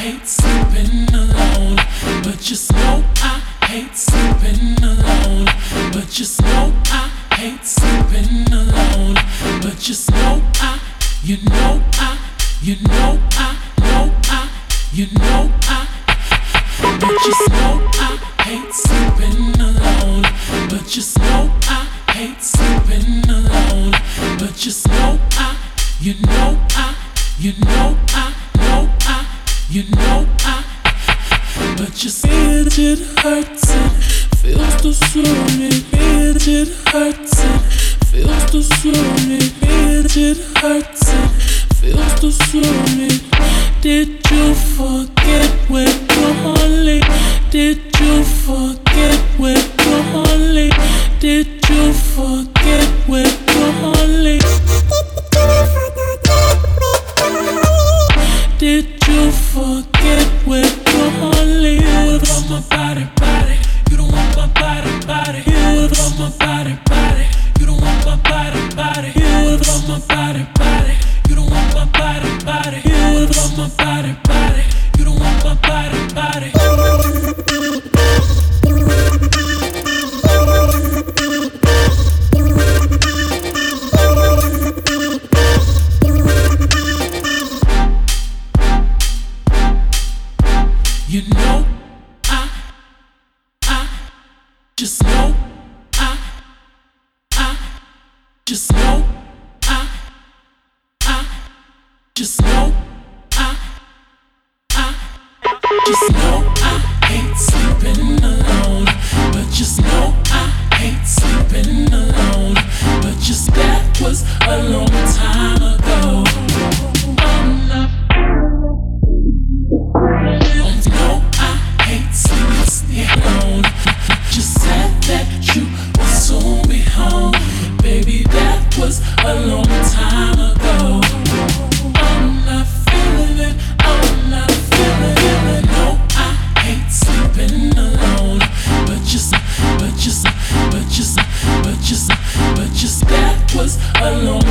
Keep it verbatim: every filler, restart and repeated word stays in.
hate sleeping alone, but just know I hate sleeping alone, but just know I hate sleeping alone, but just know I, you know I, you know I, know I, you know I, but just know I hate sleeping alone, but just know I hate sleeping alone, but just know I, you know I, you know I, know I, you know I, but just it, it hurts, it feels the sorry, it, it hurts, it feels the sorry, it, it hurts, it feels the sorry. Did you forget where you're only? Did you forget where you're only? Did you forget where you're only? Did you forget where you're only? What about my body, body? You don't want my body, body. What about my body, body? You don't want my body, body. What about my body, body? You don't want my body, body. What about my body, body? You don't want my body, body. You know, I, I, just know, I, I, just know, I, I, just know, I, I, just know I hate sleeping alone, but just know I hate sleeping alone, but just that was a long time ago. I'm not alone. Just said that you will soon be home. Baby, that was a long time ago. I'm not feeling it, I'm not feeling it. No, I hate sleeping alone. But just, but just, but just, but just, but just that was a long